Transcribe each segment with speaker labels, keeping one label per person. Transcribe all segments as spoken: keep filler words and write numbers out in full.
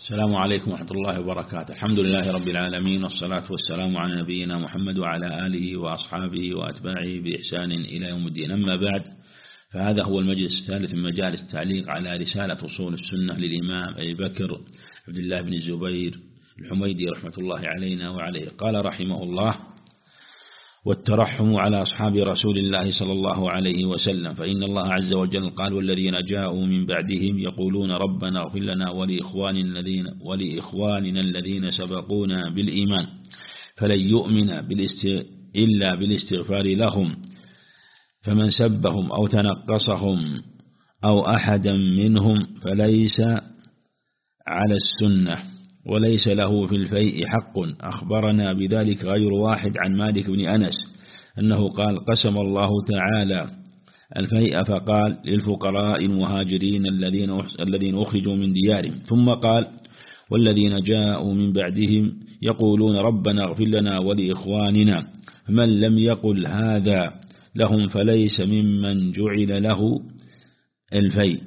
Speaker 1: السلام عليكم ورحمة الله وبركاته. الحمد لله رب العالمين، والصلاة والسلام على نبينا محمد وعلى آله وأصحابه وأتباعه بإحسان إلى يوم الدين. أما بعد، فهذا هو المجلس الثالث من مجالس التعليق على رسالة أصول السنة للإمام أبي بكر عبد الله بن الزبير الحميدي رحمة الله علينا وعليه. قال رحمه الله: والترحم على أصحاب رسول الله صلى الله عليه وسلم، فإن الله عز وجل قال: والذين جاءوا من بعدهم يقولون ربنا اغفر لنا ولإخواننا الذين, ولإخواننا الذين سبقونا بالإيمان فلن يؤمن بالاست... إلا بالاستغفار لهم، فمن سبهم أو تنقصهم أو أحدا منهم فليس على السنة وليس له في الفيء حق. أخبرنا بذلك غير واحد عن مالك بن أنس أنه قال: قسم الله تعالى الفيء فقال: للفقراء المهاجرين الذين الذين أخرجوا من ديارهم، ثم قال: والذين جاءوا من بعدهم يقولون ربنا اغفر لنا ولإخواننا، من لم يقل هذا لهم فليس ممن جعل له الفيء.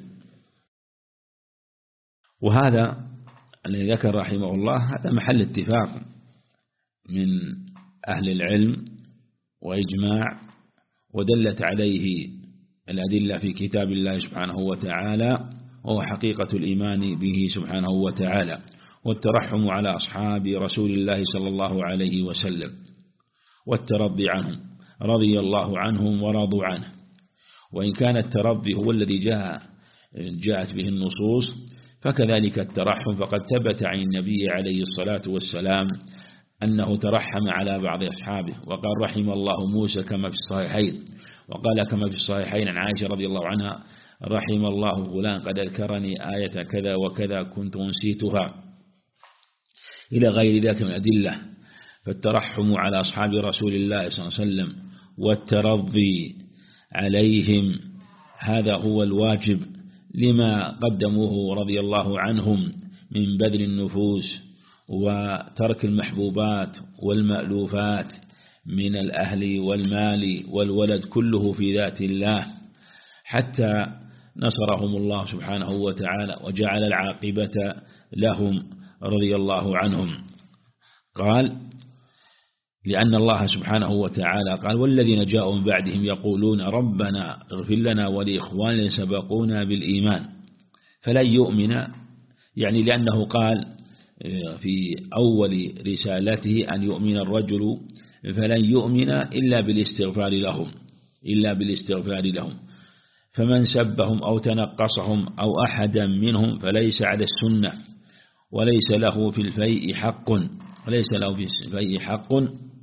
Speaker 1: وهذا الذي ذكر رحمه الله هذا محل اتفاق من أهل العلم وإجماع، ودلت عليه الأدلة في كتاب الله سبحانه وتعالى، وهو حقيقة الإيمان به سبحانه وتعالى، والترحم على أصحاب رسول الله صلى الله عليه وسلم، والترضي عنهم رضي الله عنهم ورضوا عنه. وإن كان الترضي هو الذي جاء جاءت به النصوص، فكذلك الترحم فقد ثبت عن النبي عليه الصلاة والسلام أنه ترحم على بعض أصحابه، وقال: رحم الله موسى كما في الصحيحين، وقال كما في الصحيحين عن عائشة رضي الله عنها: رحم الله فلان قد ذكرني آية كذا وكذا كنت أنسيتها، إلى غير ذلك من الأدلة. فالترحم على أصحاب رسول الله صلى الله عليه وسلم والترضي عليهم هذا هو الواجب لما قدموه رضي الله عنهم من بذل النفوس وترك المحبوبات والمألوفات من الأهل والمال والولد كله في ذات الله، حتى نصرهم الله سبحانه وتعالى وجعل العاقبة لهم رضي الله عنهم. قال: لأن الله سبحانه وتعالى قال: والذين جاءوا من بعدهم يقولون ربنا اغفر لنا ولإخواننا سبقونا بالإيمان فلن يؤمن، يعني لأنه قال في أول رسالته أن يؤمن الرجل فلن يؤمن إلا بالاستغفار لهم إلا بالاستغفار لهم فمن سبهم أو تنقصهم أو أحدا منهم فليس على السنة وليس له في الفيء حق وليس له في الفيء حق.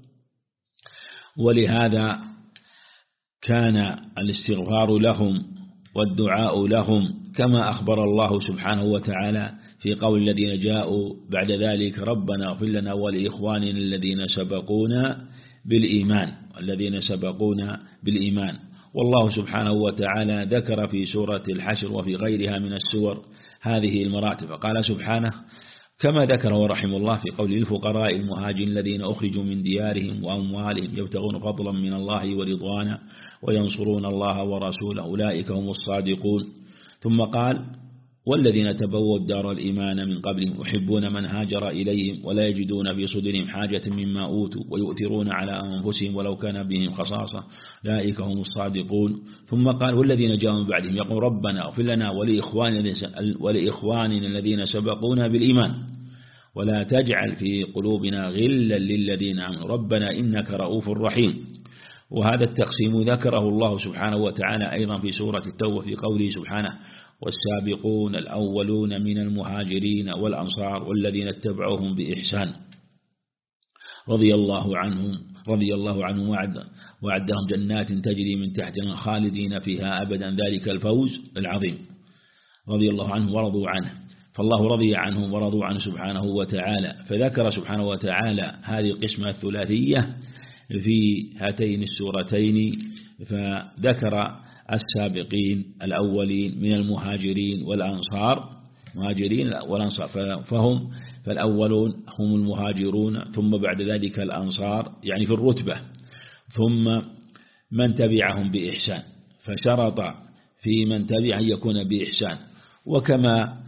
Speaker 1: ولهذا كان الاستغفار لهم والدعاء لهم كما أخبر الله سبحانه وتعالى في قول الذين جاءوا بعد ذلك ربنا اغفر لنا ولإخواننا الذين سبقونا بالإيمان الذين سبقونا بالإيمان. والله سبحانه وتعالى ذكر في سورة الحشر وفي غيرها من السور هذه المراتب، فقال سبحانه كما ذكره رحمه الله في قول: الفقراء المهاجرين الذين أخرجوا من ديارهم وأموالهم يبتغون فضلا من الله ورضوانا وينصرون الله ورسوله أولئك هم الصادقون. ثم قال: والذين تبوأوا الدار الإيمان من قبلهم يحبون من هاجر إليهم ولا يجدون في صدورهم حاجة مما أوتوا ويؤثرون على أنفسهم ولو كان بهم خصاصة أولئك هم الصادقون. ثم قال: والذين جاءوا من بعدهم يقول ربنا اغفر لنا ولإخواننا الذين سبقونا بالإيمان ولا تجعل في قلوبنا غلا للذين آمنوا ربنا إنك رؤوف رحيم. وهذا التقسيم ذكره الله سبحانه وتعالى أيضا في سورة التوبة في قوله سبحانه: والسابقون الأولون من المهاجرين والأنصار والذين اتبعوهم بإحسان رضي الله عنهم رضي الله عنهم وعد وعدهم جنات تجري من تحتها خالدين فيها أبدا ذلك الفوز العظيم رضي الله عنهم ورضوا عنه. فالله رضي عنهم ورضوا عنه سبحانه وتعالى، فذكر سبحانه وتعالى هذه القسمة الثلاثية في هاتين السورتين، فذكر السابقين الأولين من المهاجرين والأنصار مهاجرين والأنصار فهم فالأولون هم المهاجرون، ثم بعد ذلك الأنصار يعني في الرتبة، ثم من تبعهم بإحسان، فشرط في من تبع أن يكون بإحسان. وكما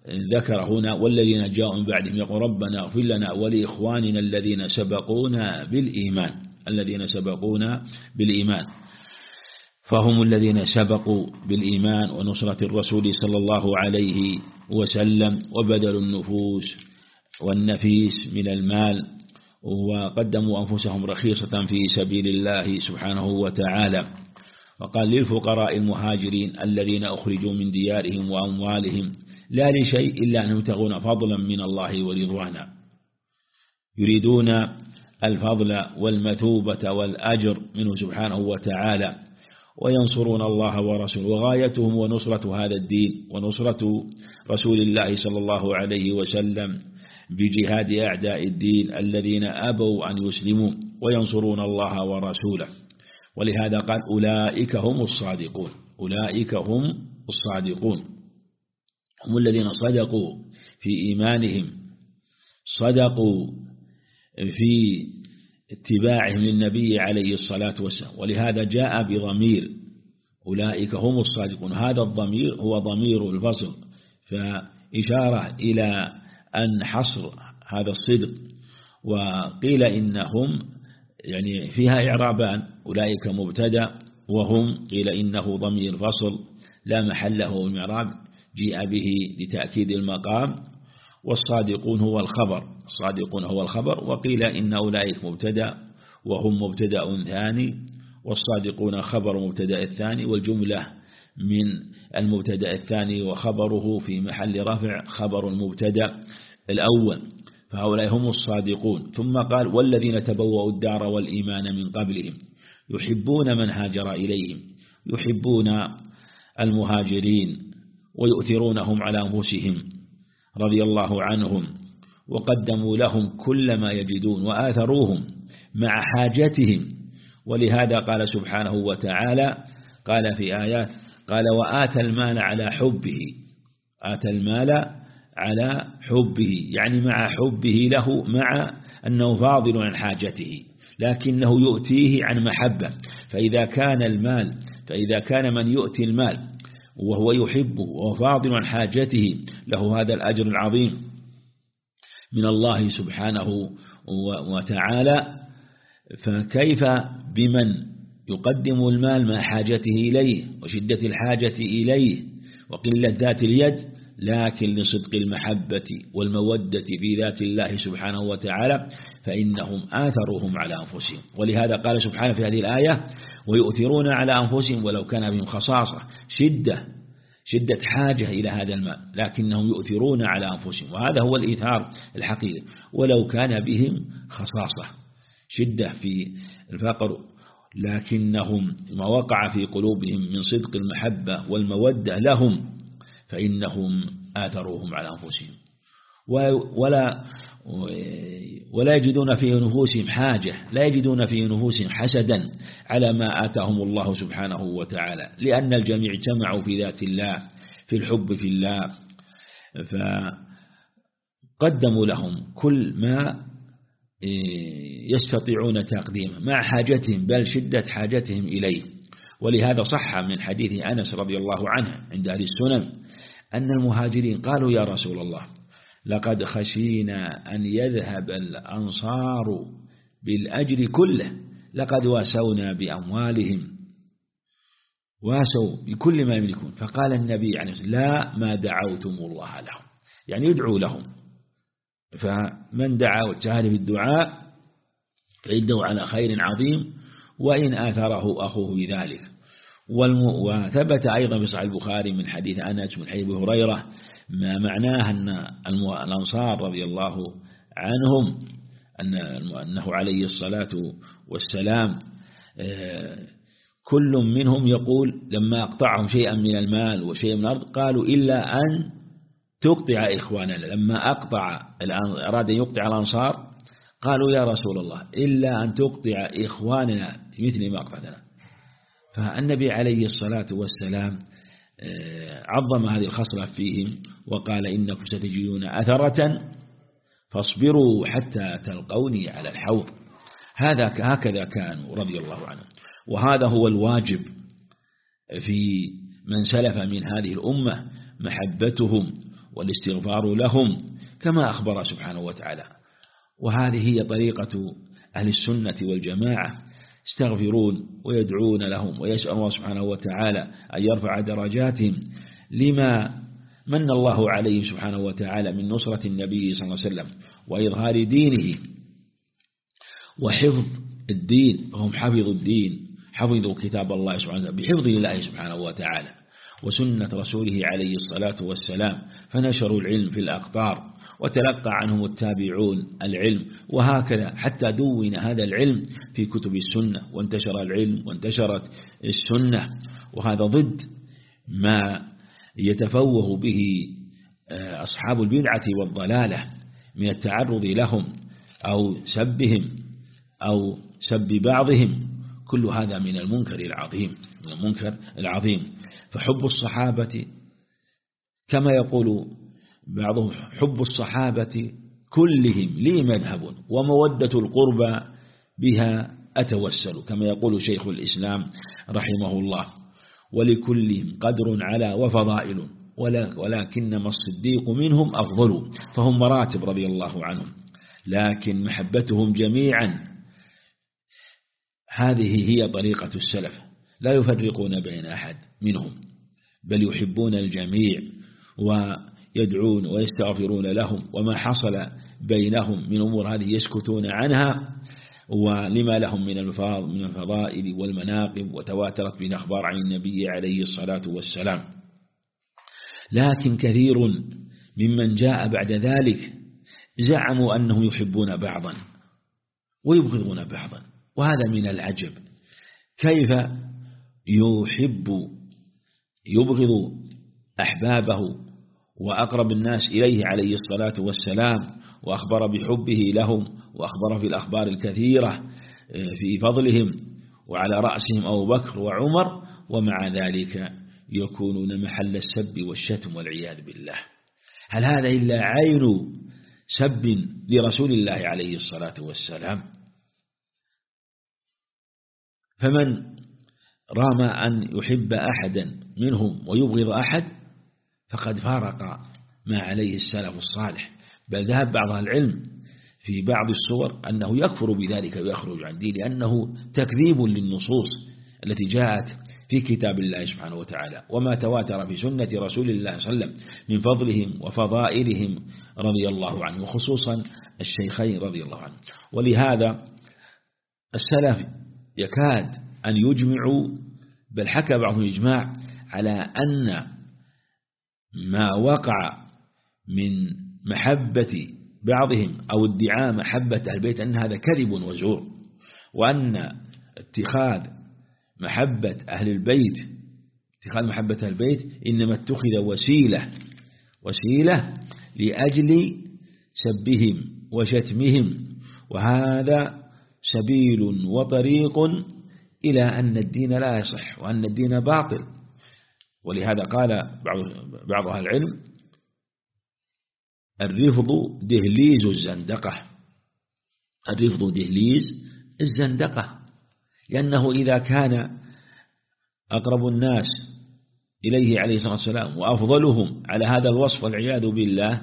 Speaker 1: ذكر هنا والذين جاءوا من بعدهم يقول ربنا اغفر لنا ولإخواننا الذين سبقونا بالإيمان الذين سبقونا بالإيمان فهم الذين سبقوا بالإيمان ونصرة الرسول صلى الله عليه وسلم وبذلوا النفوس والنفيس من المال وقدموا أنفسهم رخيصة في سبيل الله سبحانه وتعالى. وقال للفقراء المهاجرين الذين أخرجوا من ديارهم وأموالهم لا لشيء إلا أن يبتغون فضلا من الله ورضوانا يريدون الفضل والمثوبة والأجر منه سبحانه وتعالى وينصرون الله ورسوله وغايتهم ونصرة هذا الدين ونصرة رسول الله صلى الله عليه وسلم بجهاد أعداء الدين الذين أبوا أن يسلموا وينصرون الله ورسوله. ولهذا قال أولئك هم الصادقون أولئك هم الصادقون هم الذين صدقوا في إيمانهم صدقوا في اتباعهم للنبي عليه الصلاة والسلام. ولهذا جاء بضمير أولئك هم الصادقون هذا الضمير هو ضمير الفصل فإشارة إلى أن حصر هذا الصدق. وقيل إنهم يعني فيها إعرابان أولئك مبتدأ وهم قيل إنه ضمير فصل لا محل له من إعراب جيء به لتأكيد المقام والصادقون هو الخبر الصادقون هو الخبر. وقيل إن أولئك مبتدأ وهم مبتدأ ثاني والصادقون خبر مبتدأ الثاني والجملة من المبتدأ الثاني وخبره في محل رفع خبر المبتدأ الأول فهؤلاء هم الصادقون. ثم قال والذين تبوأوا الدار والإيمان من قبلهم يحبون من هاجر إليهم يحبون المهاجرين ويؤثرونهم على أنفسهم رضي الله عنهم وقدموا لهم كل ما يجدون وآثروهم مع حاجتهم. ولهذا قال سبحانه وتعالى قال في آيات قال وآتى المال على حبه آتى المال على حبه يعني مع حبه له مع أنه فاضل عن حاجته لكنه يؤتيه عن محبة. فإذا كان المال فإذا كان من يؤتي المال وهو يحبه وهو فاضل عن حاجته له هذا الأجر العظيم من الله سبحانه وتعالى فكيف بمن يقدم المال مع حاجته إليه وشدة الحاجة إليه وقلة ذات اليد لكن لصدق المحبة والمودة في ذات الله سبحانه وتعالى فإنهم آثروهم على أنفسهم. ولهذا قال سبحانه في هذه الآية ويؤثرون على أنفسهم ولو كان بهم خصاصة شدة شدة حاجة إلى هذا المال لكنهم يؤثرون على أنفسهم وهذا هو الإيثار الحقيقي ولو كان بهم خصاصة شدة في الفقر لكنهم ما وقع في قلوبهم من صدق المحبة والمودة لهم فإنهم آثروهم على أنفسهم ولا ولا يجدون في نفوسهم حاجة لا يجدون في نفوسهم حسدا على ما آتاهم الله سبحانه وتعالى لأن الجميع اجتمعوا في ذات الله في الحب في الله فقدموا لهم كل ما يستطيعون تقديمه مع حاجتهم بل شدة حاجتهم إليه. ولهذا صح من حديث أنس رضي الله عنه عند أهل السنن أن المهاجرين قالوا يا رسول الله لقد خشينا أن يذهب الأنصار بالأجر كله لقد واسونا بأموالهم واسوا بكل ما يملكون. فقال النبي عليه الصلاة والسلام لا ما دعوتم الله لهم يعني يدعو لهم فمن دعا واجتهد في الدعاء فإنه على خير عظيم وإن آثره أخوه بذلك. وثبت أيضا في صحيح البخاري من حديث أنس من حديث أبي هريرة ما معناه أن الأنصار رضي الله عنهم أنه عليه الصلاة والسلام كل منهم يقول لما أقطعهم شيئا من المال وشيئا من الأرض قالوا إلا أن تقطع إخواننا لما أقطع أراد أن يقطع الأنصار قالوا يا رسول الله إلا أن تقطع إخواننا مثل ما أقطعنا. فالنبي عليه الصلاة والسلام عظم هذه الخصلة فيهم وقال إنكم ستجدون أثرة فاصبروا حتى تلقوني على الحوض. هذا هكذا كانوا رضي الله عنهم وهذا هو الواجب في من سلف من هذه الأمة محبتهم والاستغفار لهم كما أخبر سبحانه وتعالى. وهذه هي طريقة أهل السنة والجماعة، يستغفرون ويدعون لهم ويسأل الله سبحانه وتعالى أن يرفع درجاتهم لما من الله عليهم سبحانه وتعالى من نصرة النبي صلى الله عليه وسلم وإظهار دينه وحفظ الدين. هم حفظوا الدين، حفظوا كتاب الله سبحانه وتعالى بحفظ الله سبحانه وتعالى وسنة رسوله عليه الصلاة والسلام، فنشروا العلم في الأقطار وتلقى عنهم التابعون العلم، وهكذا حتى دون هذا العلم في كتب السنة وانتشر العلم وانتشرت السنة. وهذا ضد ما يتفوه به أصحاب البدعة والضلالة من التعرض لهم أو سبهم أو سب بعضهم، كل هذا من المنكر العظيم من المنكر العظيم. فحب الصحابة كما يقول بعضهم حب الصحابة كلهم لي مذهب ومودة القربى بها أتوسل، كما يقول شيخ الإسلام رحمه الله. ولكلهم قدر على وفضائل ولكنما الصديق منهم أفضل، فهم مراتب رضي الله عنهم، لكن محبتهم جميعا هذه هي طريقة السلف، لا يفرقون بين أحد منهم بل يحبون الجميع ويدعون ويستغفرون لهم، وما حصل بينهم من أمور هذه يسكتون عنها، ولما لهم من الفضائل والمناقب وتواترت بين أخبار عن النبي عليه الصلاة والسلام. لكن كثير ممن جاء بعد ذلك زعموا أنهم يحبون بعضا ويبغضون بعضا، وهذا من العجب. كيف يحب يبغض أحبابه وأقرب الناس إليه عليه الصلاة والسلام، وأخبر بحبه لهم وأخبر في الأخبار الكثيرة في فضلهم وعلى رأسهم أبو بكر وعمر، ومع ذلك يكونون محل السب والشتم والعياذ بالله؟ هل هذا إلا عين سب لرسول الله عليه الصلاة والسلام؟ فمن رام أن يحب أحدا منهم ويبغض أحد فقد فارق ما عليه السلف الصالح، بل ذهب بعض العلم في بعض الصور أنه يكفر بذلك ويخرج عن دين، لأنه تكذيب للنصوص التي جاءت في كتاب الله سبحانه وتعالى وما تواتر في سنة رسول الله صلى الله عليه وسلم من فضلهم وفضائلهم رضي الله عنه، وخصوصا الشيخين رضي الله عنه. ولهذا السلف يكاد أن يجمعوا، بل حكى بعضهم إجماع على أن ما وقع من محبة بعضهم أو ادعاء محبة أهل البيت أن هذا كذب وزور، وأن اتخاذ محبة أهل البيت اتخاذ محبة أهل البيت إنما اتخذ وسيلة وسيلة لأجل سبهم وشتمهم، وهذا سبيل وطريق إلى أن الدين لا يصح وأن الدين باطل. ولهذا قال بعض أهل العلم الرفض دهليز الزندقة، الرفض دهليز الزندقة، لأنه إذا كان أقرب الناس إليه عليه الصلاة والسلام وأفضلهم على هذا الوصف والعياذ بالله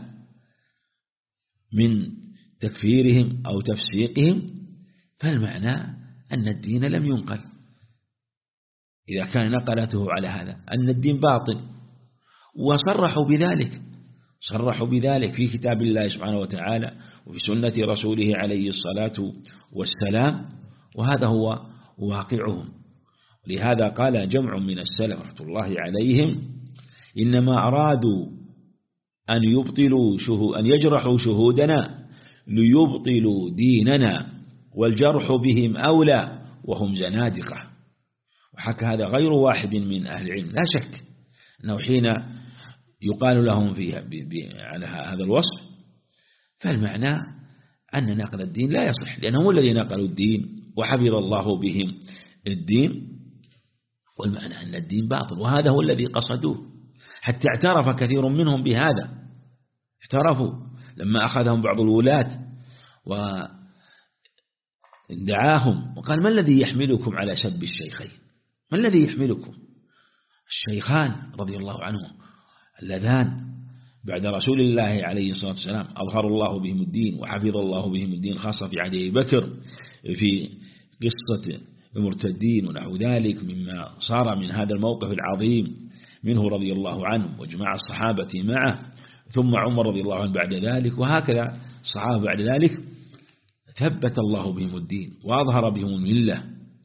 Speaker 1: من تكفيرهم أو تفسيقهم، فالمعنى أن الدين لم ينقل. إذا كان نقلته على هذا أن الدين باطل، وصرحوا بذلك صرحوا بذلك في كتاب الله سبحانه وتعالى وفي سنة رسوله عليه الصلاة والسلام، وهذا هو واقعهم. لهذا قال جمع من السلف رحمة الله عليهم إنما أرادوا أن يبطلوا شهود أن يجرحوا شهودنا ليبطلوا ديننا، والجرح بهم أولى وهم زنادقة. وحكى هذا غير واحد من أهل العلم. لا شك أنه حين يقال لهم فيها على هذا الوصف فالمعنى أن نقل الدين لا يصح، لأنهم الذين نقلوا الدين وحفظ الله بهم الدين، والمعنى أن الدين باطل، وهذا هو الذي قصدوه. حتى اعترف كثير منهم بهذا، اعترفوا لما أخذهم بعض الولاة ودعاهم وقال ما الذي يحملكم على سب الشيخين؟ ما الذي يحملكم؟ الشيخان رضي الله عنهم اللذان بعد رسول الله عليه الصلاة والسلام أظهر الله بهم الدين وحفظ الله بهم الدين، خاصة في عهد أبي بكر في قصة المرتدين ونحو ذلك مما صار من هذا الموقف العظيم منه رضي الله عنه وجماعة الصحابة معه، ثم عمر رضي الله عنه بعد ذلك، وهكذا الصحابة بعد ذلك ثبت الله بهم الدين وأظهر بهم الملة.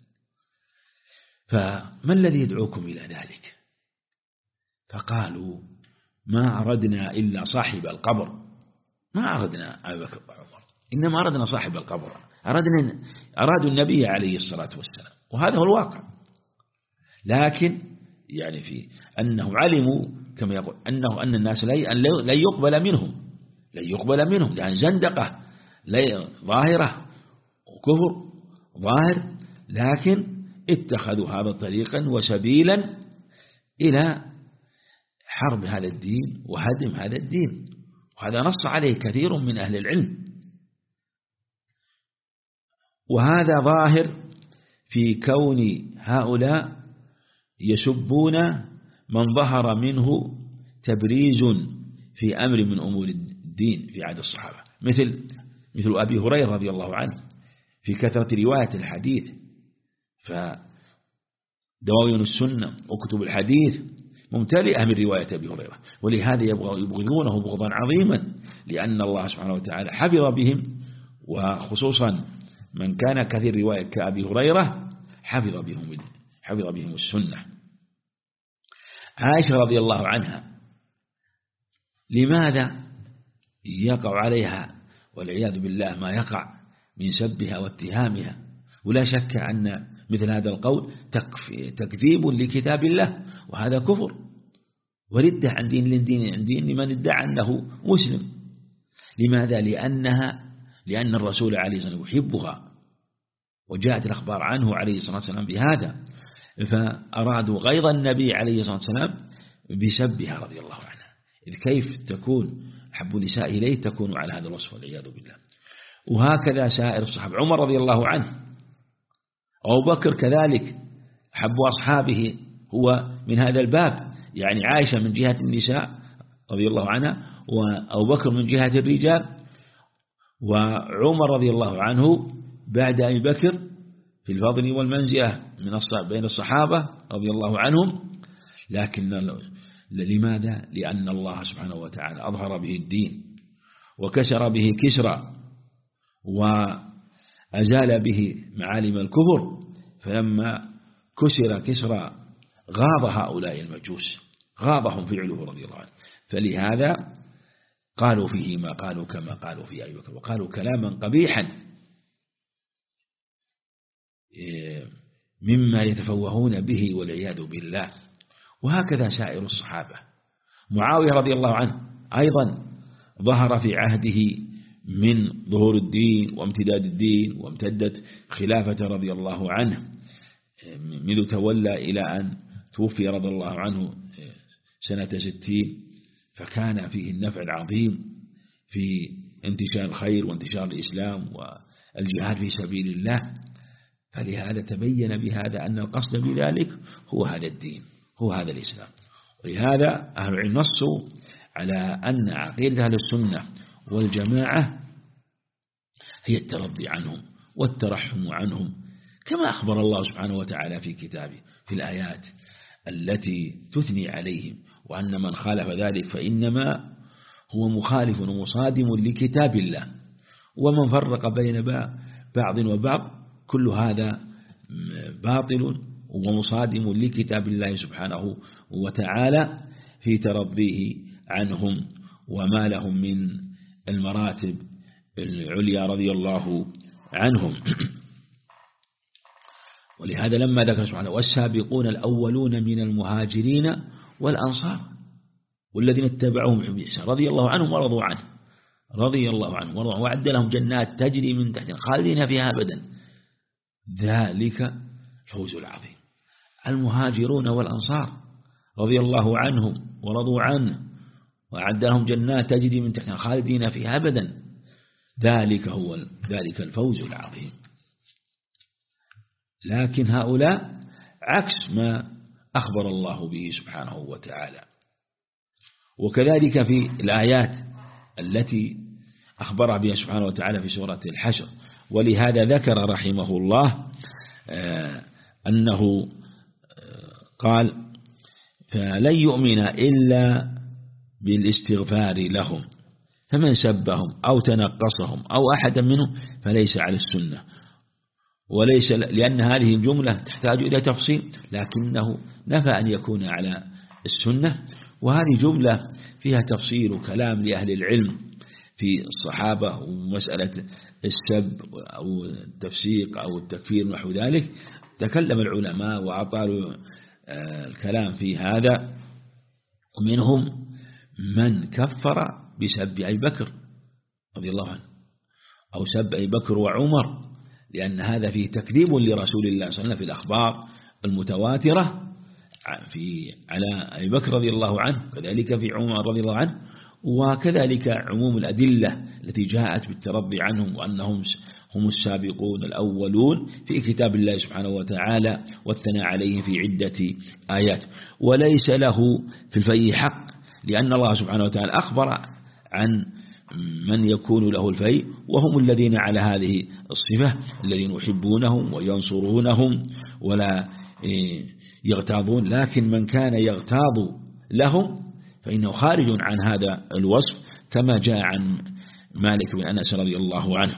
Speaker 1: فما الذي يدعوكم إلى ذلك؟ فقالوا ما أردنا إلا صاحب القبر، ما أردنا أبي بكر وعمر، إنما أردنا صاحب القبر، أردنا أرادوا النبي عليه الصلاة والسلام، وهذا هو الواقع. لكن يعني في أنه علموا كما يقول أنه أن الناس لن يقبل منهم لن يقبل منهم لأن زندقة ظاهرة وكفر ظاهر، لكن اتخذوا هذا طريقا وسبيلا إلى حرب هذا الدين وهدم هذا الدين، وهذا نص عليه كثير من أهل العلم. وهذا ظاهر في كون هؤلاء يسبون من ظهر منه تبريز في أمر من أمور الدين في عهد الصحابة، مثل مثل أبي هريرة رضي الله عنه في كثرة رواية الحديث، فدواوين السنة وكتب الحديث ممتلئة من رواية أبي هريرة، ولهذا يبغضونه بغضا عظيما، لأن الله سبحانه وتعالى حفظ بهم، وخصوصا من كان كثير رواية كأبي هريرة حفظ بهم حفظ بهم السنة. عائشة رضي الله عنها لماذا يقع عليها والعياذ بالله ما يقع من سبها واتهامها؟ ولا شك أن مثل هذا القول تكذيب لكتاب الله، وهذا كفر وردة عن دين للدين عن دين لمن ادعى أنه مسلم. لماذا؟ لأنها لأن الرسول عليه الصلاة والسلام يحبها، وجاءت الأخبار عنه عليه الصلاة والسلام بهذا، فأرادوا غيظ النبي عليه الصلاة والسلام بسبها رضي الله عنها. إذ كيف تكون حب نساء إليه تكون على هذا الوصف والعياذ بالله. وهكذا سائر الصحابة، عمر رضي الله عنه، أبو بكر كذلك حب أصحابه هو من هذا الباب، يعني عائشة من جهة النساء رضي الله عنها، وأبو بكر من جهة الرجال، وعمر رضي الله عنه بعد أبي بكر في الفضل والمنزلة من بين الصحابة رضي الله عنهم. لكن لماذا؟ لأن الله سبحانه وتعالى أظهر به الدين وكسر به كسرى وأزال به معالم الكفر، فلما كسر كسرى غاض هؤلاء المجوس، غاضهم فعله رضي الله عنه، فلهذا قالوا فيه ما قالوا كما قالوا في أبي بكر، وقالوا كلاما قبيحا مما يتفوهون به والعياذ بالله. وهكذا سائر الصحابة. معاوية رضي الله عنه أيضا ظهر في عهده من ظهور الدين وامتداد الدين، وامتدت خلافة رضي الله عنه منذ تولى إلى أن توفي رضي الله عنه سنة ستين، فكان فيه النفع العظيم في انتشار الخير وانتشار الإسلام والجهاد في سبيل الله. فلهذا تبين بهذا أن القصد بذلك هو هذا الدين، هو هذا الإسلام. ولهذا أهل العلم نصوا على أن عقيدة أهل السنة والجماعة هي الترضي عنهم والترحم عنهم، كما أخبر الله سبحانه وتعالى في كتابه في الآيات التي تثني عليهم، وأن من خالف ذلك فإنما هو مخالف ومصادم لكتاب الله، ومن فرق بين بعض وبعض كل هذا باطل ومصادم لكتاب الله سبحانه وتعالى في ترضيه عنهم وما لهم من المراتب العليا رضي الله عنهم. ولهذا لما ذكر سبحانه والسابقون الأولون من المهاجرين والأنصار والذين اتبعوهم بإحسان رضي الله عنهم ورضوا عنه رضي الله عنهم ورضوا عنه وأعد لهم جنات تجري من تحتها خالدين فيها أبدا، ذلك الفوز العظيم. المهاجرون والأنصار رضي الله عنهم ورضوا عنه وأعد لهم جنات تجري من تحتها خالدين فيها أبدا، ذلك هو ذلك الفوز العظيم. لكن هؤلاء عكس ما أخبر الله به سبحانه وتعالى، وكذلك في الآيات التي أخبر بها سبحانه وتعالى في سورة الحشر. ولهذا ذكر رحمه الله أنه قال فلن يؤمن إلا بالاستغفار لهم، فمن سبهم أو تنقصهم أو أحدا منهم فليس على السنة، وليس لأن هذه الجملة تحتاج إلى تفصيل، لكنه نفى أن يكون على السنة. وهذه جملة فيها تفصيل وكلام لأهل العلم في الصحابة ومسألة السب أو التفسيق أو التكفير ونحو ذلك. تكلم العلماء وأطالوا الكلام في هذا، ومنهم من كفر بسب أبي بكر رضي الله عنه أو سب أبي بكر وعمر، لأن هذا فيه تكذيب لرسول الله صلى الله عليه وسلم في الأخبار المتواترة في على أبي بكر رضي الله عنه، كذلك في عمر رضي الله عنه، وكذلك عموم الأدلة التي جاءت بالترضي عنهم وأنهم هم السابقون الأولون في كتاب الله سبحانه وتعالى، والثناء عليهم في عدة آيات. وليس له في الفيء حق، لأن الله سبحانه وتعالى أخبر عن من يكون له الفيء، وهم الذين على هذه الصفة الذين يحبونهم وينصرونهم ولا يغتاظون. لكن من كان يغتاظ لهم فإنه خارج عن هذا الوصف، كما جاء عن مالك بن أنس رضي الله عنه.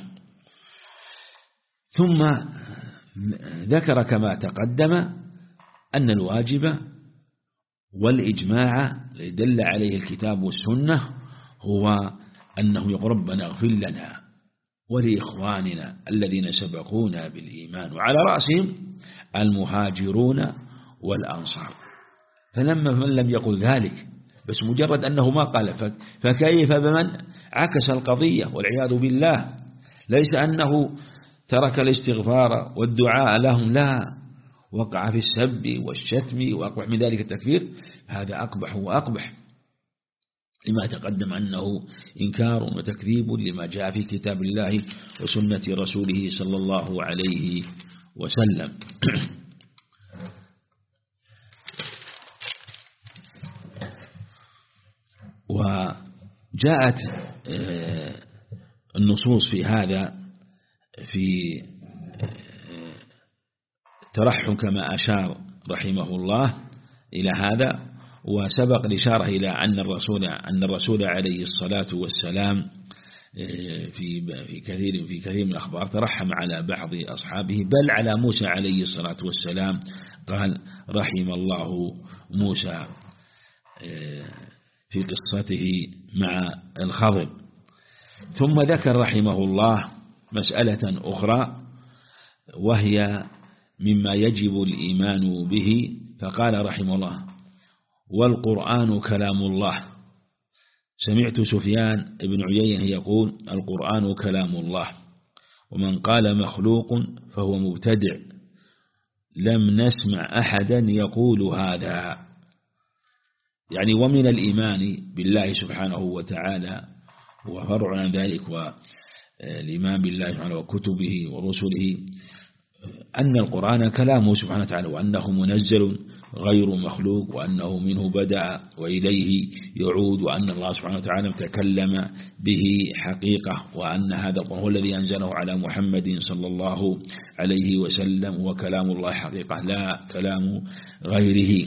Speaker 1: ثم ذكر كما تقدم أن الواجب والإجماع الذي دل عليه الكتاب والسنة هو أنه يقول ربنا اغفر لنا ولإخواننا الذين سبقونا بالإيمان، وعلى رأسهم المهاجرون والأنصار. فلما من لم يقل ذلك بس مجرد أنه ما قال، فكيف بمن عكس القضية والعياذ بالله؟ ليس أنه ترك الاستغفار والدعاء لهم، لا، وقع في السب والشتم وأقبح من ذلك التكفير. هذا أقبح وأقبح، لما تقدم أنه إنكار وتكذيب لما جاء في كتاب الله وسنة رسوله صلى الله عليه وسلم. وجاءت النصوص في هذا في ترحم كما أشار رحمه الله إلى هذا، وسبق الإشارة إلى أن الرسول أن الرسول عليه الصلاة والسلام في في كثير في كثير من الأخبار ترحم على بعض أصحابه، بل على موسى عليه الصلاة والسلام قال رحم الله موسى في قصته مع الخضر. ثم ذكر رحمه الله مسألة أخرى وهي مما يجب الإيمان به، فقال رحمه الله والقرآن كلام الله. سمعت سفيان بن عيينة يقول القرآن كلام الله، ومن قال مخلوق فهو مبتدع، لم نسمع أحدا يقول هذا. يعني ومن الإيمان بالله سبحانه وتعالى وفرع عن ذلك والإيمان بالله سبحانه وكتبه ورسله أن القرآن كلامه سبحانه وتعالى، وأنه منزل غير مخلوق، وأنه منه بدأ وإليه يعود، وأن الله سبحانه وتعالى تكلم به حقيقة، وأن هذا القرآن هو الذي أنزله على محمد صلى الله عليه وسلم وكلام الله حقيقة لا كلام غيره.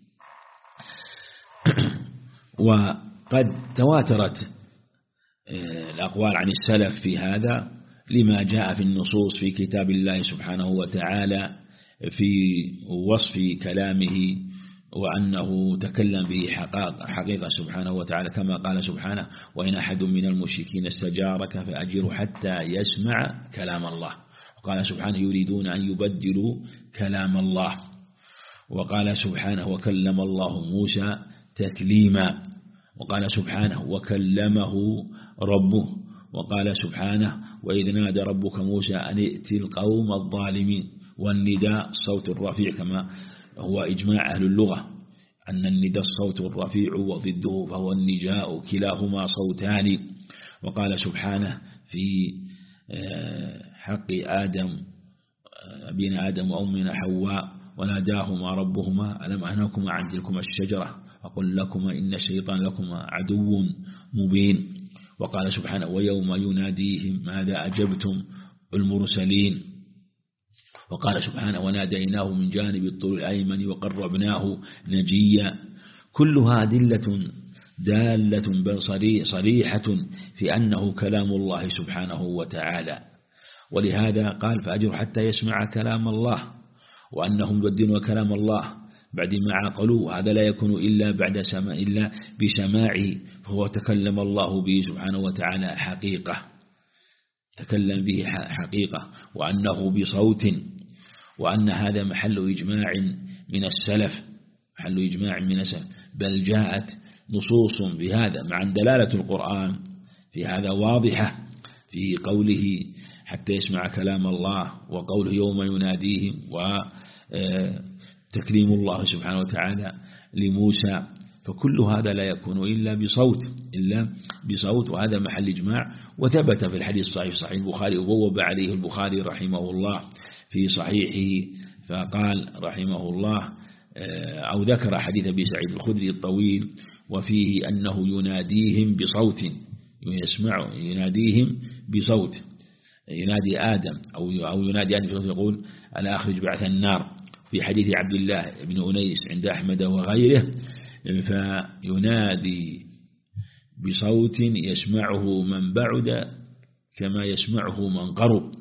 Speaker 1: وقد تواترت الأقوال عن السلف في هذا لما جاء في النصوص في كتاب الله سبحانه وتعالى في وصف كلامه، وأنه تكلم به حقيقة سبحانه وتعالى، كما قال سبحانه وإن أحد من المشركين استجارك فأجره حتى يسمع كلام الله. وقال سبحانه يريدون أن يبدلوا كلام الله. وقال سبحانه وكلم الله موسى تكليما. وقال سبحانه وكلمه ربه. وقال سبحانه وإذ نادى ربك موسى أن ائت القوم الظالمين. والنداء الصوت الرفيع، كما هو إجماع أهل اللغة أن النداء الصوت الرفيع وضده فهو النجاء، كلاهما صوتان. وقال سبحانه في حق آدم أبينا آدم وأمنا حواء وناداهما ربهما ألم أنهكما عن تلكما الشجرة وقل لكما إن الشيطان لكما عدو مبين. وقال سبحانه ويوم يناديهم ماذا أجبتم المرسلين. وقال سبحانه وناديناه من جانب الطور الأيمن وقربناه نجيا. كلها أدلة دالة بل صريحة في أنه كلام الله سبحانه وتعالى. ولهذا قال فأجر حتى يسمع كلام الله، وأنهم يبدلون كلام الله بعد ما عقلوا، هذا لا يكون إلا بعد سماع إلا بسماعه، فهو تكلم الله به سبحانه وتعالى حقيقة، تكلم به حقيقة، وأنه بصوت، وأن هذا محل إجماع من السلف، محل إجماع من السلف، بل جاءت نصوص بهذا مع دلالة القرآن في هذا واضحة في قوله حتى يسمع كلام الله، وقوله يوم يناديهم، وتكريم الله سبحانه وتعالى لموسى. فكل هذا لا يكون إلا بصوت إلا بصوت وهذا محل إجماع. وثبت في الحديث الصحيح صحيح البخاري، وبوب عليه البخاري رحمه الله في صحيحه فقال رحمه الله أو ذكر حديث أبي سعيد الخدري الطويل وفيه أنه يناديهم بصوت، يسمع يناديهم بصوت، ينادي آدم أو أو ينادي آدم بصوت يقول أنا أخرج بعث النار. في حديث عبد الله بن أنيس عند أحمد وغيره فينادي بصوت يسمعه من بعد كما يسمعه من قرب.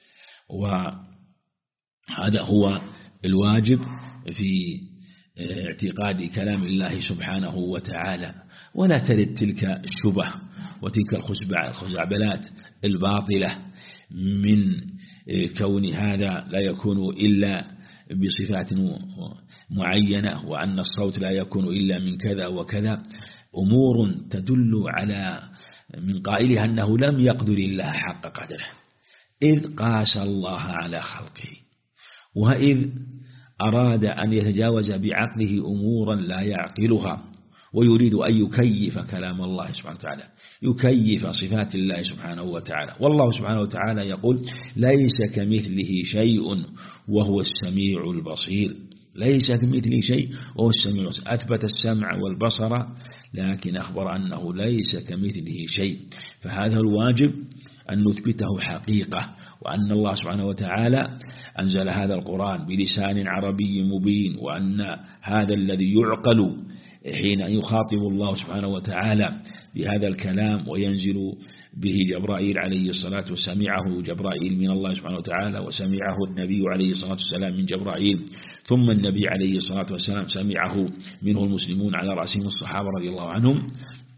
Speaker 1: وهذا هو الواجب في اعتقاد كلام الله سبحانه وتعالى. ولا ترد تلك الشبه وتلك الخزعبلات الباطلة من كون هذا لا يكون إلا بصفات معينة، وأن الصوت لا يكون إلا من كذا وكذا، أمور تدل على من قائلها أنه لم يقدر الله حق قدره، إذ قاس الله على خلقه، وإذ أراد أن يتجاوز بعقله أمورا لا يعقلها، ويريد أن يكيف كلام الله سبحانه وتعالى، يكيف صفات الله سبحانه وتعالى. والله سبحانه وتعالى يقول ليس كمثله شيء وهو السميع البصير، ليس كمثله شيء وهو السميع البصير. أثبت السمع والبصر لكن أخبر أنه ليس كمثله شيء. فهذا الواجب أن نثبته حقيقة، وأن الله سبحانه وتعالى أنزل هذا القرآن بلسان عربي مبين، وأن هذا الذي يعقل حين يخاطب الله سبحانه وتعالى بهذا الكلام وينزل به جبرائيل عليه الصلاة والسلام، سمعه جبرائيل من الله سبحانه وتعالى، وسمعه النبي عليه الصلاة والسلام من جبرائيل، ثم النبي عليه الصلاة والسلام سمعه منه المسلمون على رأسهم الصحابة رضي الله عنهم.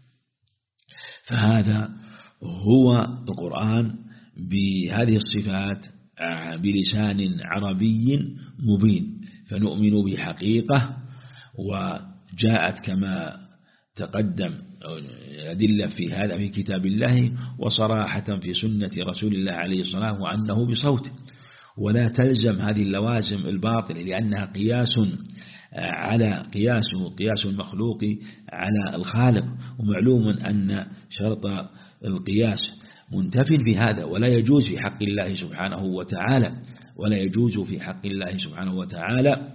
Speaker 1: فهذا هو القرآن بهذه الصفات بلسان عربي مبين، فنؤمن بحقيقة. وجاءت كما تقدم أدلة في هذا في كتاب الله وصراحة في سنة رسول الله عليه الصلاة والسلام، وأنه بصوت. ولا تلزم هذه اللوازم الباطل لأنها قياس على قياس قياس المخلوق على الخالق، ومعلوم أن شرط القياس منتف في هذا، ولا يجوز في حق الله سبحانه وتعالى، ولا يجوز في حق الله سبحانه وتعالى.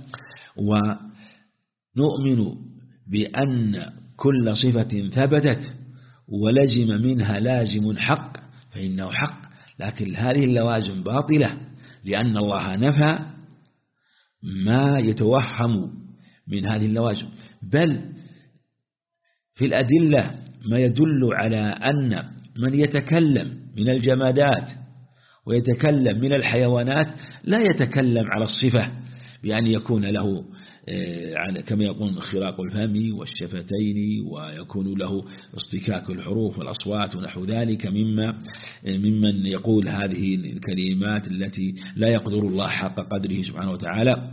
Speaker 1: ونؤمن بأن كل صفة ثبتت ولزم منها لازم حق فإنه حق، لكن هذه اللوازم باطلة لأن الله نفى ما يتوهم من هذه اللوازم، بل في الأدلة ما يدل على أن من يتكلم من الجمادات ويتكلم من الحيوانات لا يتكلم على الصفة بأن يكون له كما يقول خراق الفم والشفتين، ويكون له اصطكاك الحروف والأصوات ونحو ذلك مما ممن يقول هذه الكلمات التي لا يقدر الله حق قدره سبحانه وتعالى.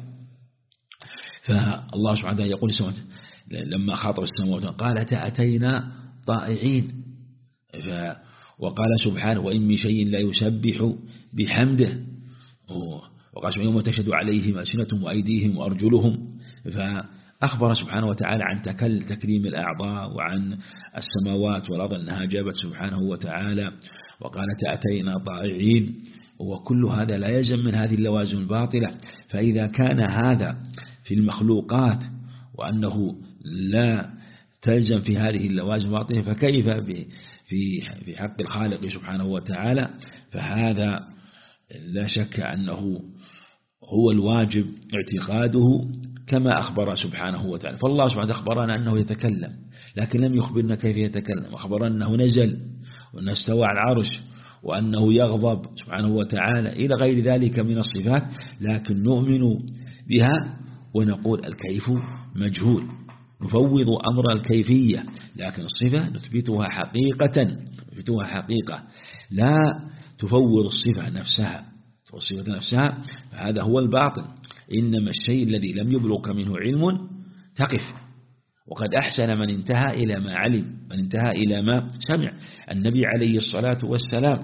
Speaker 1: فالله سبحانه وتعالى يقول لما خاطب السماوات قالت أتينا طائعين، وقال سبحانه وإن من شيء لا يسبح بحمده، وقال سبحانه يوم تشهد عليهم ألسنتهم وأيديهم وأرجلهم. فأخبر سبحانه وتعالى عن تكريم الأعضاء وعن السماوات والأرض أنها جابت سبحانه وتعالى، وقالت أتينا طائعين. وكل هذا لا يلزم من هذه اللوازم الباطلة. فإذا كان هذا في المخلوقات وأنه لا تلزم في هذه اللوازم الباطنة، فكيف في في حق الخالق سبحانه وتعالى؟ فهذا لا شك أنه هو الواجب اعتقاده كما أخبر سبحانه وتعالى. فالله سبحانه أخبرنا أنه يتكلم، لكن لم يخبرنا كيف يتكلم. أخبرنا أنه نزل، وأنه استوى على العرش، وأنه يغضب سبحانه وتعالى إلى غير ذلك من الصفات، لكن نؤمن بها ونقول الكيف مجهول، نفوض أمر الكيفية، لكن الصفة نثبتها حقيقة، نثبتها حقيقة، لا تفوض الصفة نفسها، والصفة نفسها فهذا هو الباطل. إنما الشيء الذي لم يبلغك منه علم تقف، وقد أحسن من انتهى إلى ما علم، من انتهى إلى ما سمع. النبي عليه الصلاة والسلام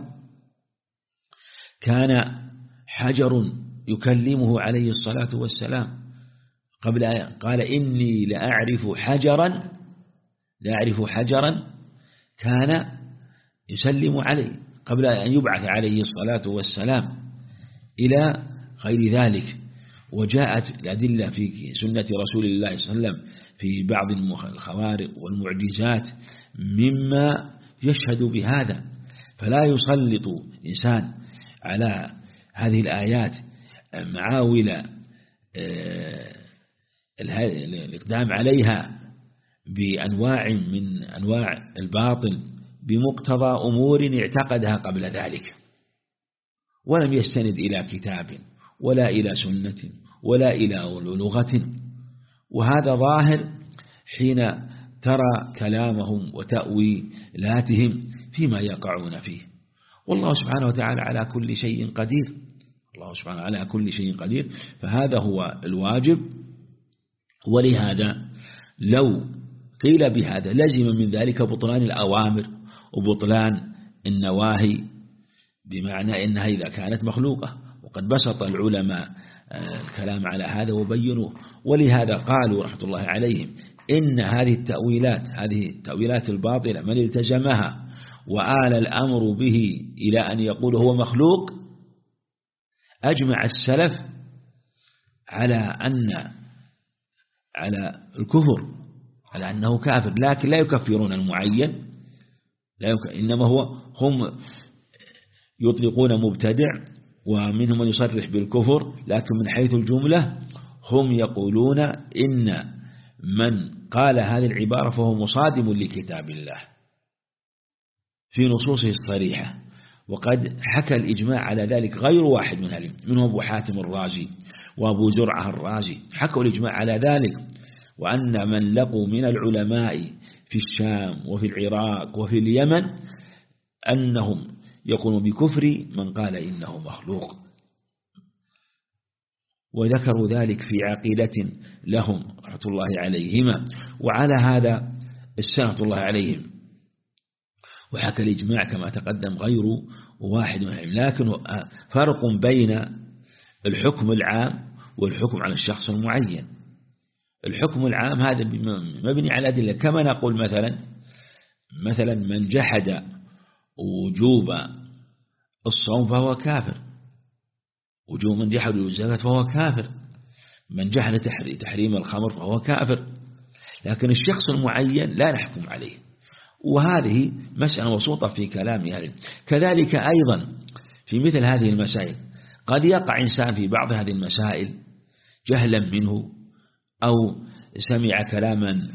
Speaker 1: كان حجر يكلمه عليه الصلاة والسلام قبل آية، قال إني لأعرف حجرا لأعرف حجرا كان يسلم عليه قبل أن يبعث عليه الصلاة والسلام إلى غير ذلك. وجاءت الأدلة في سنة رسول الله صلى الله عليه وسلم في بعض الخوارق والمعجزات مما يشهد بهذا. فلا يسلط إنسان على هذه الآيات معاول الإقدام عليها بأنواع من أنواع الباطل بمقتضى أمور اعتقدها قبل ذلك، ولم يستند إلى كتاب ولا إلى سنة ولا إلى لغة. وهذا ظاهر حين ترى كلامهم وتأويلاتهم فيما يقعون فيه. والله سبحانه وتعالى على كل شيء قدير، الله سبحانه على كل شيء قدير، فهذا هو الواجب. ولهذا لو قيل بهذا لزم من ذلك بطلان الأوامر وبطلان النواهي، بمعنى إنها إذا كانت مخلوقة. وقد بسط العلماء الكلام على هذا وبينوه. ولهذا قالوا رحمة الله عليهم إن هذه التأويلات هذه التأويلات الباطلة من التزمها وآل الأمر به إلى أن يقول هو مخلوق، أجمع السلف على أن على الكفر، على أنه كافر، لكن لا يكفرون المعين، لا يك... إنما هو هم يطلقون مبتدع، ومنهم من يصرح بالكفر، لكن من حيث الجملة هم يقولون إن من قال هذه العبارة فهو مصادم لكتاب الله في نصوصه الصريحة. وقد حكى الإجماع على ذلك غير واحد من أهل، منهم أبو حاتم الرازي وأبو زرعة الرازي، حكوا الإجماع على ذلك. وأن من لقوا من العلماء في الشام وفي العراق وفي اليمن أنهم يقولون بكفر من قال إنه مخلوق، وذكروا ذلك في عقيدة لهم رحمة الله عليهما. وعلى هذا السنة الله عليهم. وحكى الإجماع كما تقدم غير واحد من العلم، لكن فرق بين الحكم العام والحكم على الشخص المعين. الحكم العام هذا مبني على أدلة، كما نقول مثلا مثلا من جحد وجوب الصوم فهو كافر، وجوب من جحد الزكاة فهو كافر، من جحد تحريم الخمر فهو كافر. لكن الشخص المعين لا نحكم عليه، وهذه مسألة مبسوطة في كلام أهل. كذلك أيضا في مثل هذه المسائل قد يقع إنسان في بعض هذه المسائل جهلا منه، أو سمع كلاما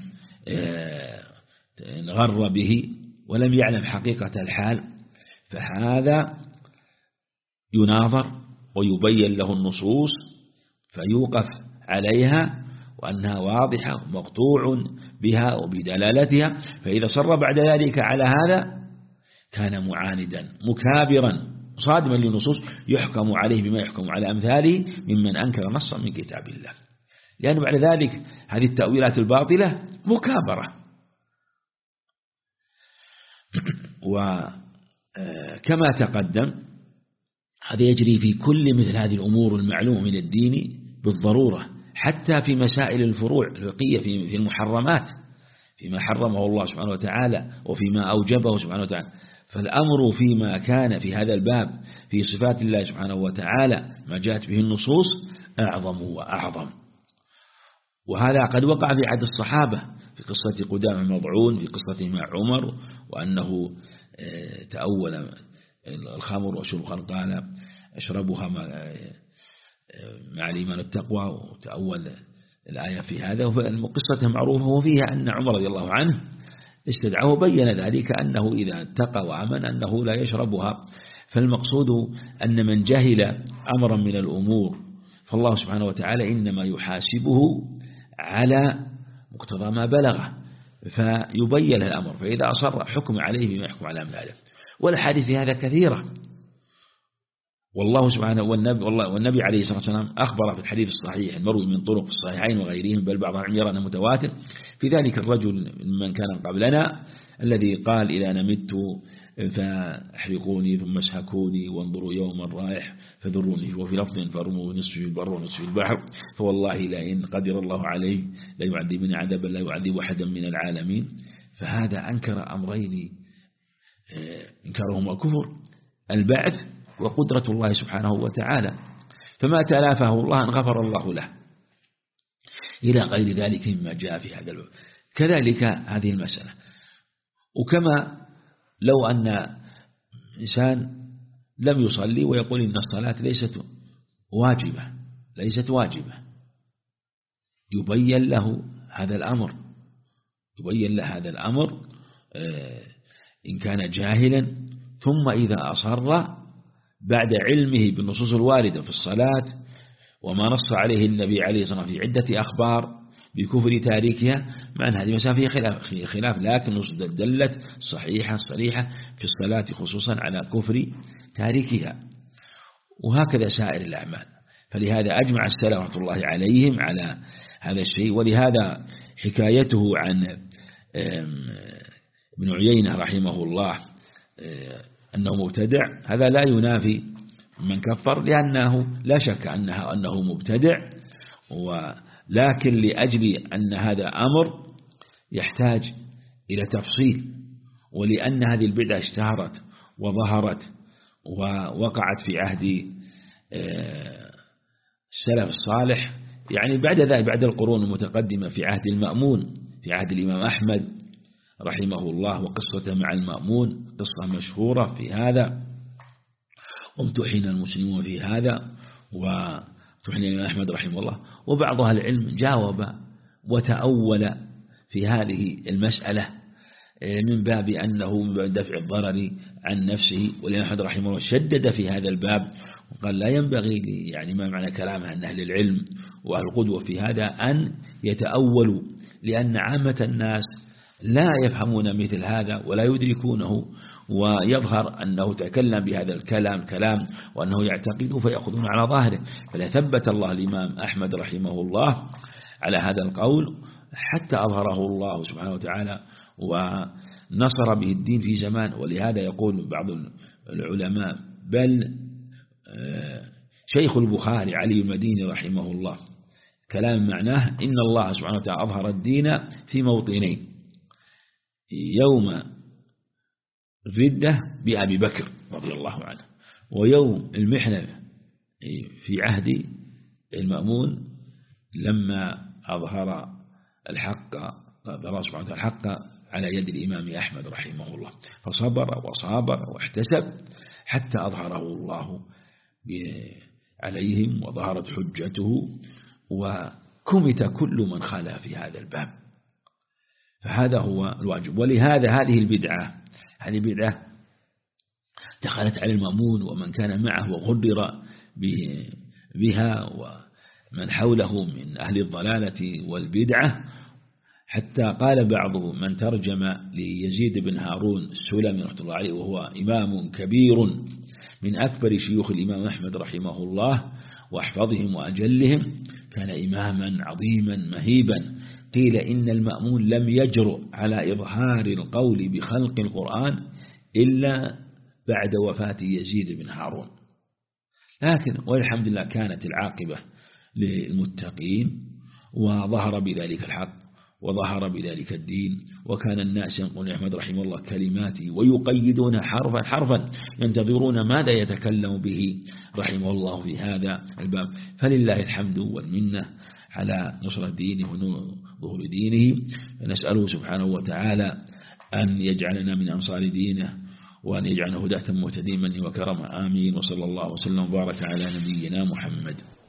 Speaker 1: غر به ولم يعلم حقيقة الحال، فهذا يناظر ويبين له النصوص فيوقف عليها وأنها واضحة مقطوع بها وبدلالتها. فإذا صر بعد ذلك على هذا كان معاندا مكابرا صادما للنصوص، يحكم عليه بما يحكم على أمثاله ممن أنكر نصا من كتاب الله، لأن بعد ذلك هذه التأويلات الباطلة مكابرة. وكما تقدم هذا يجري في كل مثل هذه الأمور المعلومة من الدين بالضرورة، حتى في مسائل الفروع الفقهية في المحرمات، فيما حرمه الله سبحانه وتعالى وفيما أوجبه سبحانه وتعالى. فالأمر فيما كان في هذا الباب في صفات الله سبحانه وتعالى ما جاءت به النصوص أعظم وأعظم. وهذا قد وقع في عهد الصحابة في قصة قدامة المضعون، في قصته مع عمر، وأنه تأول الخمر وشرب الخمر قال اشربها مع الإيمان والتقوى، وتأول الآية في هذا. وقصته معروفة، وفيها أن عمر رضي الله عنه استدعاه وبين ذلك أنه إذا اتقى وأمن أنه لا يشربها. فالمقصود أن من جهل أمرا من الأمور فالله سبحانه وتعالى إنما يحاسبه على مقتضى ما بلغه، فيبين الأمر، فإذا أصر حكم عليه بما يحكم على أمثاله. والحديث في هذا كثيرة، والله سبحانه والنبي, والله والنبي عليه الصلاة والسلام أخبر في الحديث الصحيح المروي من طرق الصحيحين وغيرهم، بل بعض العلماء يرى أنه متواتر، في ذلك الرجل من كان قبلنا الذي قال إذا أنا مت فاحرقوني ثم اسحكوني وانظروا يوم الرائح فذروني، وفي لفظ فرموا نصف في البر ونصف في البحر، فوالله لئن قدر الله عليه لا يعذبني عذابا لا يعذب أحدا من العالمين. فهذا أنكر أمرين إنكارهما كفر، البعث وقدرة الله سبحانه وتعالى، فما تلافه الله أن غفر الله له، إلى غير ذلك مما جاء في هذا الباب. كذلك هذه المسألة. وكما لو أن إنسان لم يصلي ويقول إن الصلاة ليست واجبة ليست واجبة يبين له هذا الأمر يبين له هذا الأمر إن كان جاهلا، ثم إذا أصر بعد علمه بالنصوص الواردة في الصلاة وما نص عليه النبي عليه الصلاة والسلام في عدة أخبار بكفر تاريكها، مع أن هذه مسافة خلاف, خلاف لكن نصوص دلت صحيحة صريحة في الصلاة خصوصا على كفر تاريكها، وهكذا سائر الأعمال. فلهذا أجمع السلف رحمة الله عليهم على هذا الشيء. ولهذا حكايته عن ابن عيينة رحمه الله أنه مبتدع هذا لا ينافي من كفر، لأنه لا شك أنها أنه مبتدع، ولكن لأجل أن هذا أمر يحتاج إلى تفصيل، ولأن هذه البدعة اشتهرت وظهرت ووقعت في عهد السلف الصالح، يعني بعد ذلك بعد القرون المتقدمة في عهد المأمون، في عهد الإمام أحمد رحمه الله، وقصة مع المأمون قصة مشهورة في هذا، وامتحن المسلمون في هذا، وامتحن الإمام أحمد رحمه الله. وبعض أهل العلم جاوب وتأول في هذه المسألة من باب أنه من باب دفع الضرر عن نفسه، والإمام أحمد رحمه الله شدد في هذا الباب وقال لا ينبغي، يعني ما معنى كلامه عن أهل العلم وأهل القدوة في هذا أن يتأولوا، لأن عامة الناس لا يفهمون مثل هذا ولا يدركونه، ويظهر أنه تكلم بهذا الكلام كلام وأنه يعتقده فيأخذون على ظاهره. فلا ثبت الله الإمام أحمد رحمه الله على هذا القول حتى أظهره الله سبحانه وتعالى ونصر به الدين في زمان. ولهذا يقول بعض العلماء بل شيخ البخاري علي المديني رحمه الله كلام معناه إن الله سبحانه وتعالى أظهر الدين في موطنين: يوم الردة بأبي بكر رضي الله عنه، ويوم المحنة في عهد المأمون لما أظهر الحق الله سبحانه وتعالى الحق على يد الإمام أحمد رحمه الله، فصبر وصابر واحتسب حتى أظهره الله عليهم وظهرت حجته وكمت كل من خلا في هذا الباب. فهذا هو الواجب. ولهذا هذه البدعة هذه بدعة دخلت على المأمون ومن كان معه وغدر بها ومن حوله من أهل الضلالة والبدعة، حتى قال بعض من ترجم ليزيد بن هارون السلمي رحمه الله عليه، وهو إمام كبير من أكبر شيوخ الإمام أحمد رحمه الله وأحفظهم وأجلهم، كان إماما عظيما مهيبا، قيل إن المأمون لم يجرؤ على إظهار القول بخلق القرآن إلا بعد وفاة يزيد بن هارون. لكن والحمد لله كانت العاقبة للمتقين، وظهر بذلك الحق وظهر بذلك الدين، وكان الناس ينقلون أحمد رحمه الله كلماته ويقيدون حرفا حرفا ينتظرون ماذا يتكلم به رحمه الله في هذا الباب. فلله الحمد والمنة على نصرة دينه وظهور دينه. نسأله سبحانه وتعالى أن يجعلنا من أنصار دينه وأن يجعلنا هداة مهتدين منه وكرمه، آمين. وصلى الله وسلم وبارك على نبينا محمد.